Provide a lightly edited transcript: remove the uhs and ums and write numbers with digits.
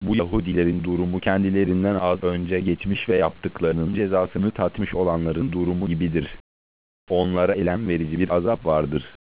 Bu Yahudilerin durumu kendilerinden az önce geçmiş ve yaptıklarının cezasını tatmış olanların durumu gibidir. Onlara elem verici bir azap vardır.